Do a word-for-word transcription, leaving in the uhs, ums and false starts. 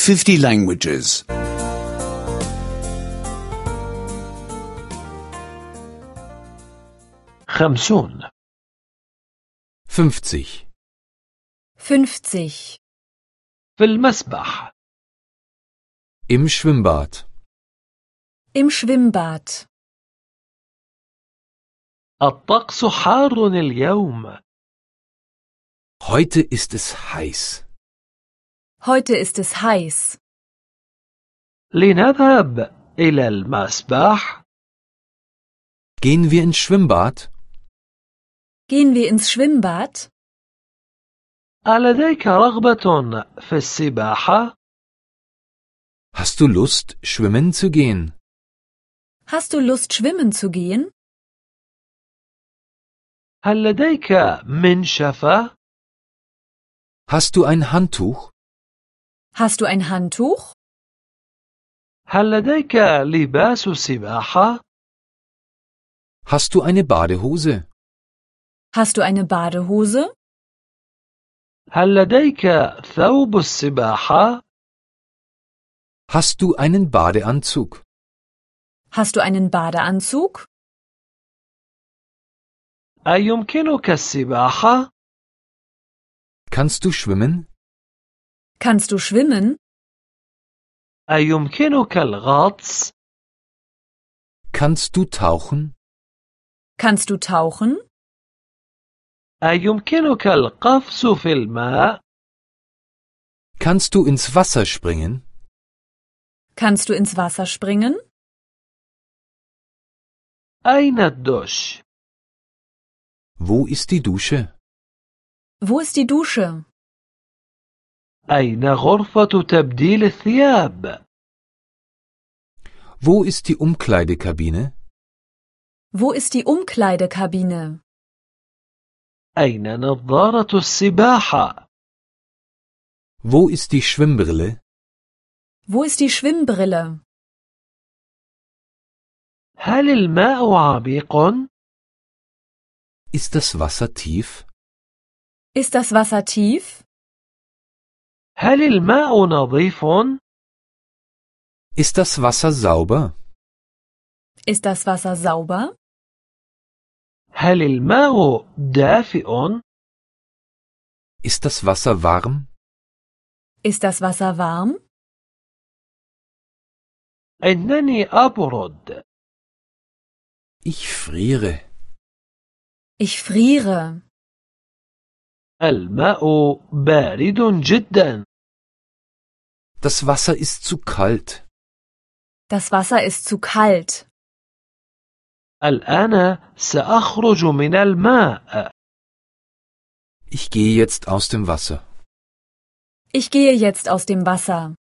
fifty languages. خمسون. fünfzig. fünfzig. في المسبح. Im Schwimmbad. Im Schwimmbad. الطقس حار اليوم. Heute ist es heiß. Heute ist es heiß. لنذهب إلى المسبح. Gehen wir ins Schwimmbad? Gehen wir ins Schwimmbad? ألديك رغبة في السباحة؟ Hast du Lust, schwimmen zu gehen? Hast du Lust, schwimmen zu gehen? هل لديك منشفة؟ Hast du ein Handtuch? Hast du ein Handtuch? هل لديك لباس سباحة؟ Hast du eine Badehose? Hast du eine Badehose? هل لديك ثوب السباحة؟ Hast du einen Badeanzug? Hast du einen Badeanzug? أيمكنك السباحة؟ Kannst du schwimmen? Kannst du schwimmen? أيمكنك الغطس؟ Kannst du tauchen? Kannst du tauchen? أيمكنك القفز في الماء؟ Kannst du ins Wasser springen? Kannst du ins Wasser springen? أين الدش؟ Wo ist die Dusche? Wo ist die Dusche? أين غرفة تبديل الثياب؟ Wo ist die Umkleidekabine? Wo ist die Umkleidekabine? أين نظارة السباحة؟ Wo ist die Schwimmbrille? Wo ist die Schwimmbrille? هل الماء عميق؟ Ist das Wasser tief? Ist das Wasser tief? هل الماء نظيف؟ Ist das Wasser sauber? Ist das Wasser sauber? هل الماء دافئ؟ Ist das Wasser warm? Ist das Wasser warm? إنني أبرد. Ich friere. Ich friere. الماء بارد جدا. Das Wasser ist zu kalt. Das Wasser ist zu kalt. الآن سأخرج من الماء. Ich gehe jetzt aus dem Wasser. Ich gehe jetzt aus dem Wasser.